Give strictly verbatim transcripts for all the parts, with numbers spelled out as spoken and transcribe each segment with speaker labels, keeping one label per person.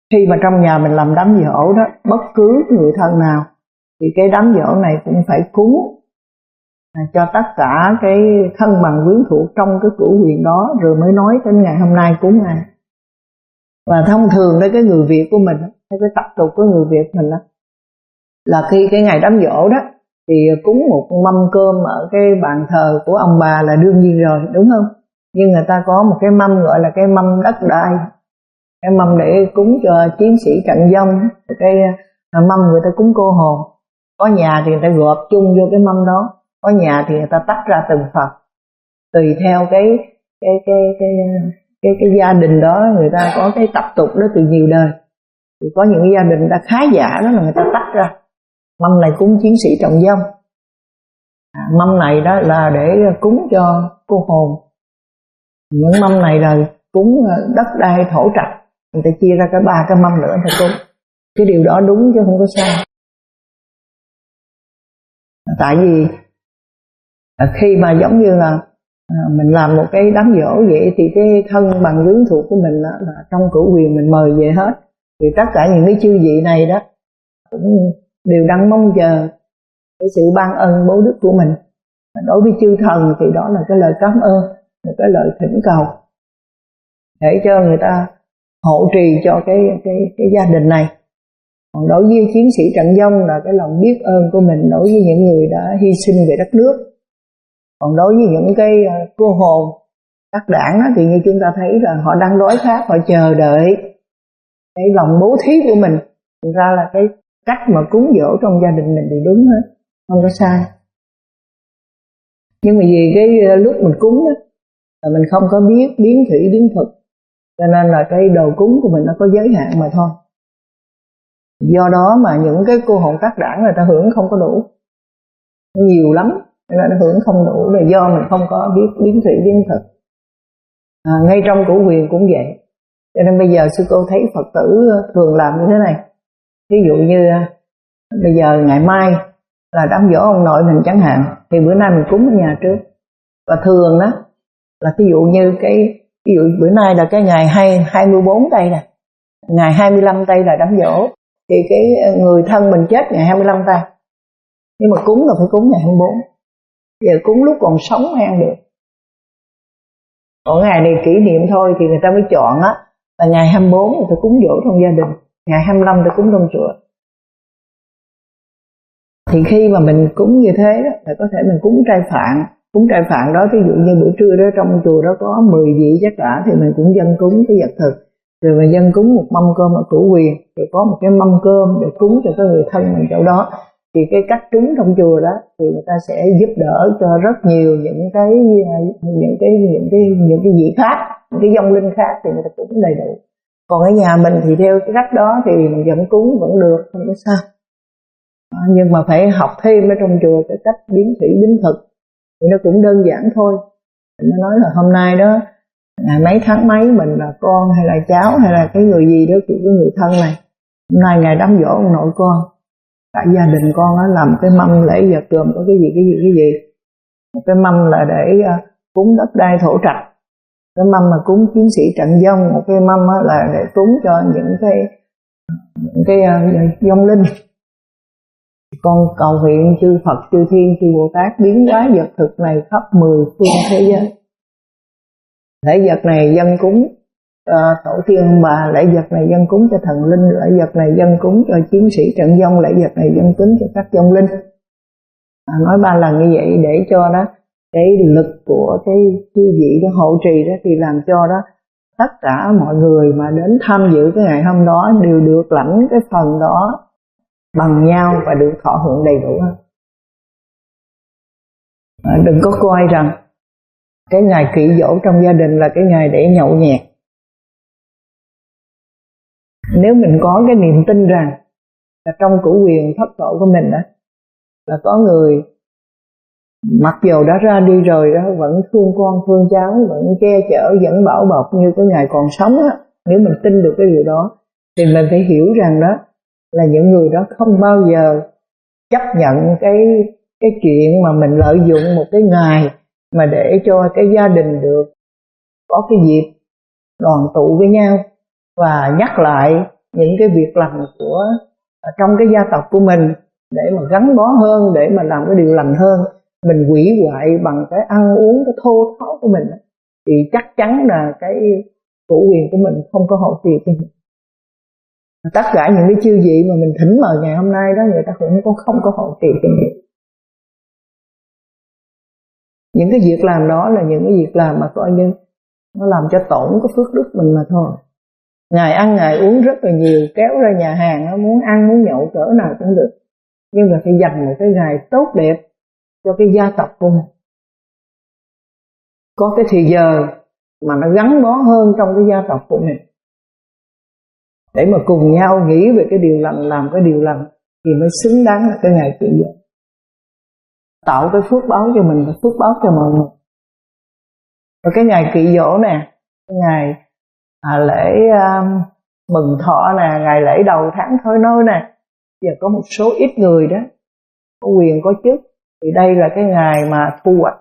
Speaker 1: khi mà trong nhà mình làm đám giỗ đó, bất cứ người thân nào thì cái đám giỗ này cũng phải cúng à, cho tất cả cái thân bằng quyến thuộc trong cái cửu huyền đó, rồi mới nói đến ngày hôm nay cúng ai. Và thông thường đấy, cái người Việt của mình, cái tập tục của người Việt mình đó, là khi cái ngày đám giỗ đó thì cúng một mâm cơm ở cái bàn thờ của ông bà là đương nhiên rồi, đúng không? Nhưng người ta có một cái mâm gọi là cái mâm đất đai, cái mâm để cúng cho chiến sĩ trận vong, cái mâm người ta cúng cô hồn. Có nhà thì người ta gộp chung vô cái mâm đó, có nhà thì người ta tách ra từng Phật, tùy theo cái cái cái cái cái cái, cái gia đình đó người ta có cái tập tục đó từ nhiều đời. Thì có những gia đình đã khá giả đó là người ta tách ra, mâm này cúng chiến sĩ trận vong, à, mâm này đó là để cúng cho cô hồn, những mâm này là cúng đất đai thổ trạch, người ta chia ra cái ba cái mâm nữa thì cúng. Cái điều đó đúng chứ không có sai. Tại vì khi mà giống như là mình làm một cái đám giỗ vậy thì cái thân bằng quyến thuộc của mình đó, là trong cửu huyền mình mời về hết, thì tất cả những cái chư vị này đó cũng đều đang mong chờ cái sự ban ân bố đức của mình. Đối với chư thần thì đó là cái lời cảm ơn, là cái lời thỉnh cầu để cho người ta hộ trì cho cái cái cái gia đình này. Còn đối với chiến sĩ trận vong là cái lòng biết ơn của mình đối với những người đã hy sinh về đất nước. Còn đối với những cái cô hồn các đảng đó, thì như chúng ta thấy là họ đang đói khát, họ chờ đợi cái lòng bố thí của mình. Thực ra là cái cách mà cúng dỗ trong gia đình mình thì đúng hết, không có sai. Nhưng mà vì cái lúc mình cúng đó là mình không có biết biến thủy biến thực, cho nên là cái đồ cúng của mình nó có giới hạn mà thôi. Do đó mà những cái cô hồn các đảng người ta hưởng không có đủ, nhiều lắm, nên nó hưởng không đủ là do mình không có biết biến thủy biến thực. À, ngay trong cửu huyền cũng vậy. Cho nên bây giờ sư cô thấy Phật tử thường làm như thế này. Ví dụ như bây giờ ngày mai là đám giỗ ông nội mình chẳng hạn, thì bữa nay mình cúng ở nhà trước. Và thường đó là ví dụ như cái ví dụ bữa nay là cái ngày hai mươi bốn tây nè, ngày hai mươi lăm tây là đám giỗ, thì cái người thân mình chết ngày hai mươi lăm tây, nhưng mà cúng là phải cúng ngày hai mươi bốn. Giờ cúng lúc còn sống mới ăn được. Còn ngày này kỷ niệm thôi thì người ta mới chọn á là ngày hai mươi bốn người ta cúng dỗ trong gia đình, ngày hai mươi lăm người ta cúng trong chùa. Thì khi mà mình cúng như thế đó là có thể mình cúng trai phạn. Cúng trai phạn đó, ví dụ như bữa trưa đó trong chùa đó có mười vị tất cả, thì mình cũng dâng cúng cái vật thực. Rồi mình dâng cúng một mâm cơm ở cửu huyền, rồi có một cái mâm cơm để cúng cho cái người thân mình chỗ đó. Thì cái cách cúng trong chùa đó thì người ta sẽ giúp đỡ cho rất nhiều những cái những cái những cái những cái vị khác, những cái vong linh khác thì người ta cúng đầy đủ. Còn ở nhà mình thì theo cái cách đó thì mình vẫn cúng vẫn được, không có sao. À, nhưng mà phải học thêm ở trong chùa cái cách biến thủy biến thực thì nó cũng đơn giản thôi. Nó nói là hôm nay đó ngày mấy tháng mấy mình là con hay là cháu hay là cái người gì đó của cái người thân này, hôm nay ngày đám giỗ ông nội con, cả gia đình con á làm cái mâm lễ vật gồm có cái gì cái gì cái gì. Một cái mâm là để cúng đất đai thổ trạch, cái mâm mà cúng chiến sĩ trận vong, một cái mâm là để cúng cho những cái những cái vong linh. Con cầu nguyện chư Phật, chư Thiên, chư Bồ Tát biến hóa vật thực này khắp mười phương thế giới. Lễ vật này dâng cúng uh, tổ tiên ông bà, lễ vật này dâng cúng cho thần linh, lễ vật này dâng cúng cho chiến sĩ trận vong, lễ vật này dâng cúng cho các vong linh. À, nói ba lần như vậy để cho đó cái lực của cái chư vị đó hộ trì đó, thì làm cho đó tất cả mọi người mà đến tham dự cái ngày hôm đó đều được lãnh cái phần đó bằng nhau và được thọ hưởng đầy đủ. À, đừng có coi rằng cái ngày kỵ dỗ trong gia đình là cái ngày để nhậu nhẹt. Nếu mình có cái niềm tin rằng là trong cửu huyền thất tổ của mình đó là có người mặc dù đã ra đi rồi đó vẫn thương con thương cháu, vẫn che chở, vẫn bảo bọc như cái ngày còn sống á. Nếu mình tin được cái điều đó thì mình phải hiểu rằng đó là những người đó không bao giờ chấp nhận cái cái chuyện mà mình lợi dụng một cái ngày mà để cho cái gia đình được có cái dịp đoàn tụ với nhau và nhắc lại những cái việc lành của trong cái gia tộc của mình, để mà gắn bó hơn, để mà làm cái điều lành hơn. Mình hủy hoại bằng cái ăn uống, cái thô tháo của mình, thì chắc chắn là cái chủ quyền của mình không có hậu trì cho mình. Tất cả những cái chiêu vị mà mình thỉnh mời ngày hôm nay đó, người ta cũng có không có hậu trì cho mình. Những cái việc làm đó là những cái việc làm mà coi như nó làm cho tổn cái phước đức mình mà thôi. Ngài ăn ngài uống rất là nhiều, kéo ra nhà hàng nó muốn ăn muốn nhậu cỡ nào cũng được, nhưng mà phải dành một cái ngày tốt đẹp cho cái gia tộc của mình, có cái thì giờ mà nó gắn bó hơn trong cái gia tộc của mình, để mà cùng nhau nghĩ về cái điều lành, làm cái điều lành thì mới xứng đáng là cái ngày trị giờ, tạo cái phước báo cho mình và phước báo cho mọi người. Rồi cái ngày kỵ dỗ nè, cái ngày à, lễ um, mừng thọ nè, ngày lễ đầu tháng thôi nôi nè, giờ có một số ít người đó có quyền có chức, thì đây là cái ngày mà thu hoạch.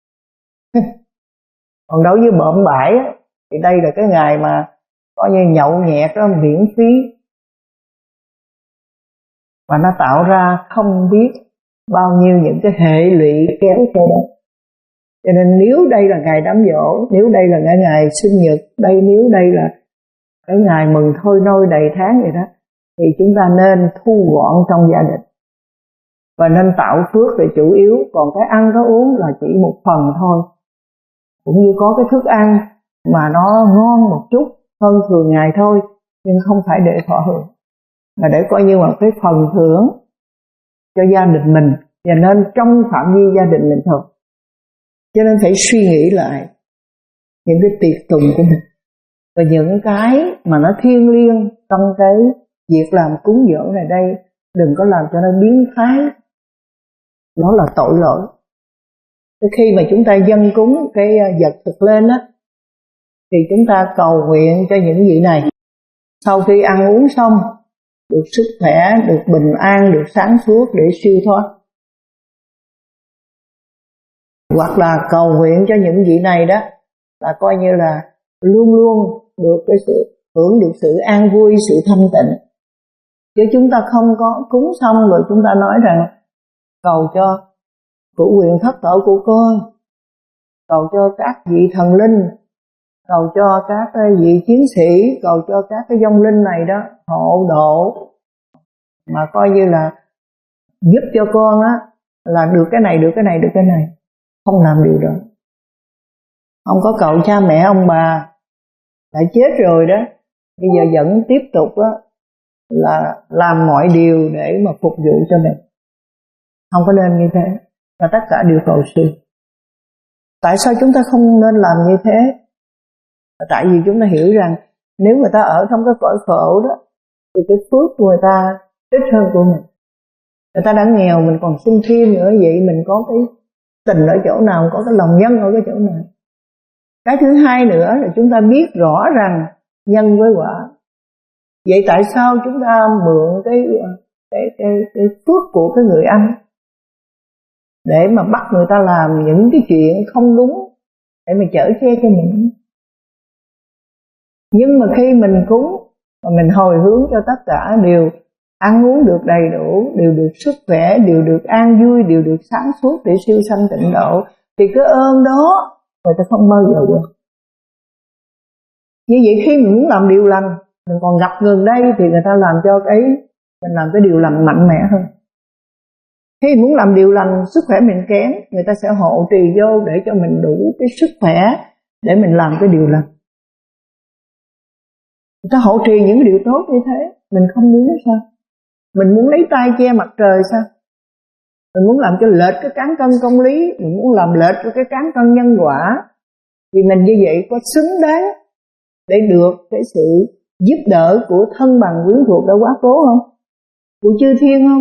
Speaker 1: Còn đối với bợm bãi á, thì đây là cái ngày mà coi như nhậu nhẹt đó, miễn phí, và nó tạo ra không biết bao nhiêu những cái hệ lụy kéo theo đó. Cho nên nếu đây là ngày đám giỗ, nếu đây là ngày, ngày sinh nhật, đây nếu đây là cái ngày mừng thôi nôi đầy tháng vậy đó, thì chúng ta nên thu gọn trong gia đình và nên tạo phước để chủ yếu, còn cái ăn có uống là chỉ một phần thôi. Cũng như có cái thức ăn mà nó ngon một chút hơn thường ngày thôi, nhưng không phải để thọ hưởng, mà để coi như là cái phần thưởng cho gia đình mình, và nên trong phạm vi gia đình mình thôi. Cho nên phải suy nghĩ lại những cái tiệc tùng của mình, và những cái mà nó thiêng liêng trong cái việc làm cúng dỗ này đây, đừng có làm cho nó biến thái, đó là tội lỗi. Khi mà chúng ta dâng cúng cái vật thực lên á, thì chúng ta cầu nguyện cho những vị này sau khi ăn uống xong được sức khỏe, được bình an, được sáng suốt để siêu thoát. Hoặc là cầu nguyện cho những vị này đó là coi như là luôn luôn được cái sự hưởng được sự an vui, sự thanh tịnh. Chứ chúng ta không có cúng xong rồi chúng ta nói rằng cầu cho chủ quyền thất tổ của con, cầu cho các vị thần linh, cầu cho các vị chiến sĩ, cầu cho các cái vong linh này đó hộ độ, mà coi như là giúp cho con á là được cái này, được cái này, được cái này. Không làm điều đó. Không có cầu cha mẹ ông bà đã chết rồi đó, bây giờ vẫn tiếp tục á là làm mọi điều để mà phục vụ cho mình. Không có nên như thế, và tất cả đều cầu xin. Tại sao chúng ta không nên làm như thế? Tại vì chúng ta hiểu rằng nếu người ta ở trong cái cõi khổ đó, thì cái phước của người ta ít hơn của mình. Người ta đã nghèo, mình còn xin thêm nữa, vậy mình có cái tình ở chỗ nào, có cái lòng nhân ở cái chỗ nào. Cái thứ hai nữa là chúng ta biết rõ rằng nhân với quả. Vậy tại sao chúng ta mượn cái cái cái, cái phước của cái người ăn để mà bắt người ta làm những cái chuyện không đúng, để mà chở che cho mình? Nhưng mà khi mình cúng và mình hồi hướng cho tất cả đều ăn uống được đầy đủ, đều được sức khỏe, đều được an vui, đều được sáng suốt để siêu sanh tịnh độ, thì cái ơn đó người ta không bao giờ quên. Như vậy khi mình muốn làm điều lành, mình còn gặp gần đây thì người ta làm cho cái mình làm cái điều lành mạnh mẽ hơn. Khi muốn làm điều lành, sức khỏe mình kém, người ta sẽ hộ trì vô để cho mình đủ cái sức khỏe để mình làm cái điều lành. Người ta hộ trì những điều tốt như thế, mình không muốn sao? Mình muốn lấy tay che mặt trời sao? Mình muốn làm cho lệch cái cán cân công lý, mình muốn làm lệch cái cán cân nhân quả, thì mình như vậy có xứng đáng để được cái sự giúp đỡ của thân bằng quyến thuộc đã quá cố không? Của chư thiên không?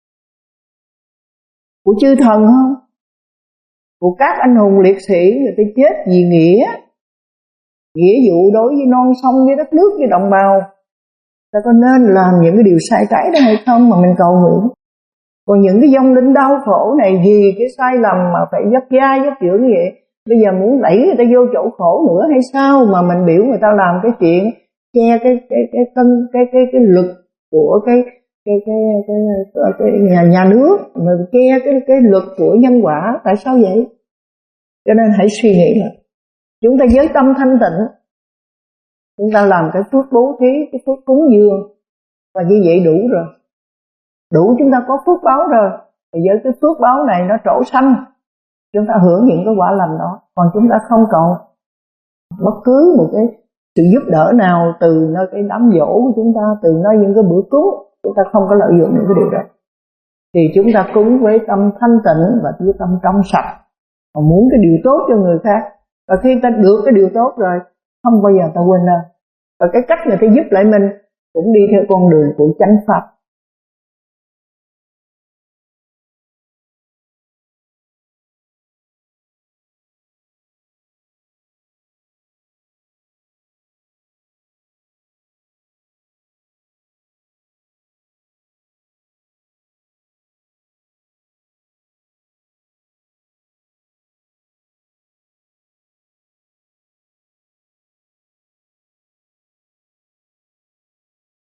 Speaker 1: Của chư thần không? Của các anh hùng liệt sĩ người ta chết vì nghĩa, nghĩa vụ đối với non sông, với đất nước, với đồng bào. Ta có nên làm những cái điều sai trái đó hay không mà mình cầu nguyện? Còn những cái vong linh đau khổ này vì cái sai lầm mà phải dấp gia dấp dưỡng như vậy, bây giờ muốn đẩy người ta vô chỗ khổ nữa hay sao mà mình biểu người ta làm cái chuyện che cái cái cái tân cái cái cái lực của cái cái cái cái, cái, cái nhà, nhà nước, mà che cái cái lực của nhân quả. Tại sao vậy? Cho nên hãy suy nghĩ là chúng ta với tâm thanh tịnh, chúng ta làm cái phước bố thí, cái phước cúng dường, và như vậy đủ rồi, đủ chúng ta có phước báo rồi. Và với cái phước báo này nó trổ sanh, chúng ta hưởng những cái quả lành đó. Còn chúng ta không cầu bất cứ một cái sự giúp đỡ nào từ nơi cái đám dỗ của chúng ta, từ nơi những cái bữa cúng, chúng ta không có lợi dụng những cái điều đó. Thì chúng ta cúng với tâm thanh tịnh và với tâm trong sạch, và muốn cái điều tốt cho người khác. Và khi ta được cái điều tốt rồi, không bao giờ ta quên đâu. Và cái cách người ta giúp lại mình cũng đi theo con đường của chánh pháp.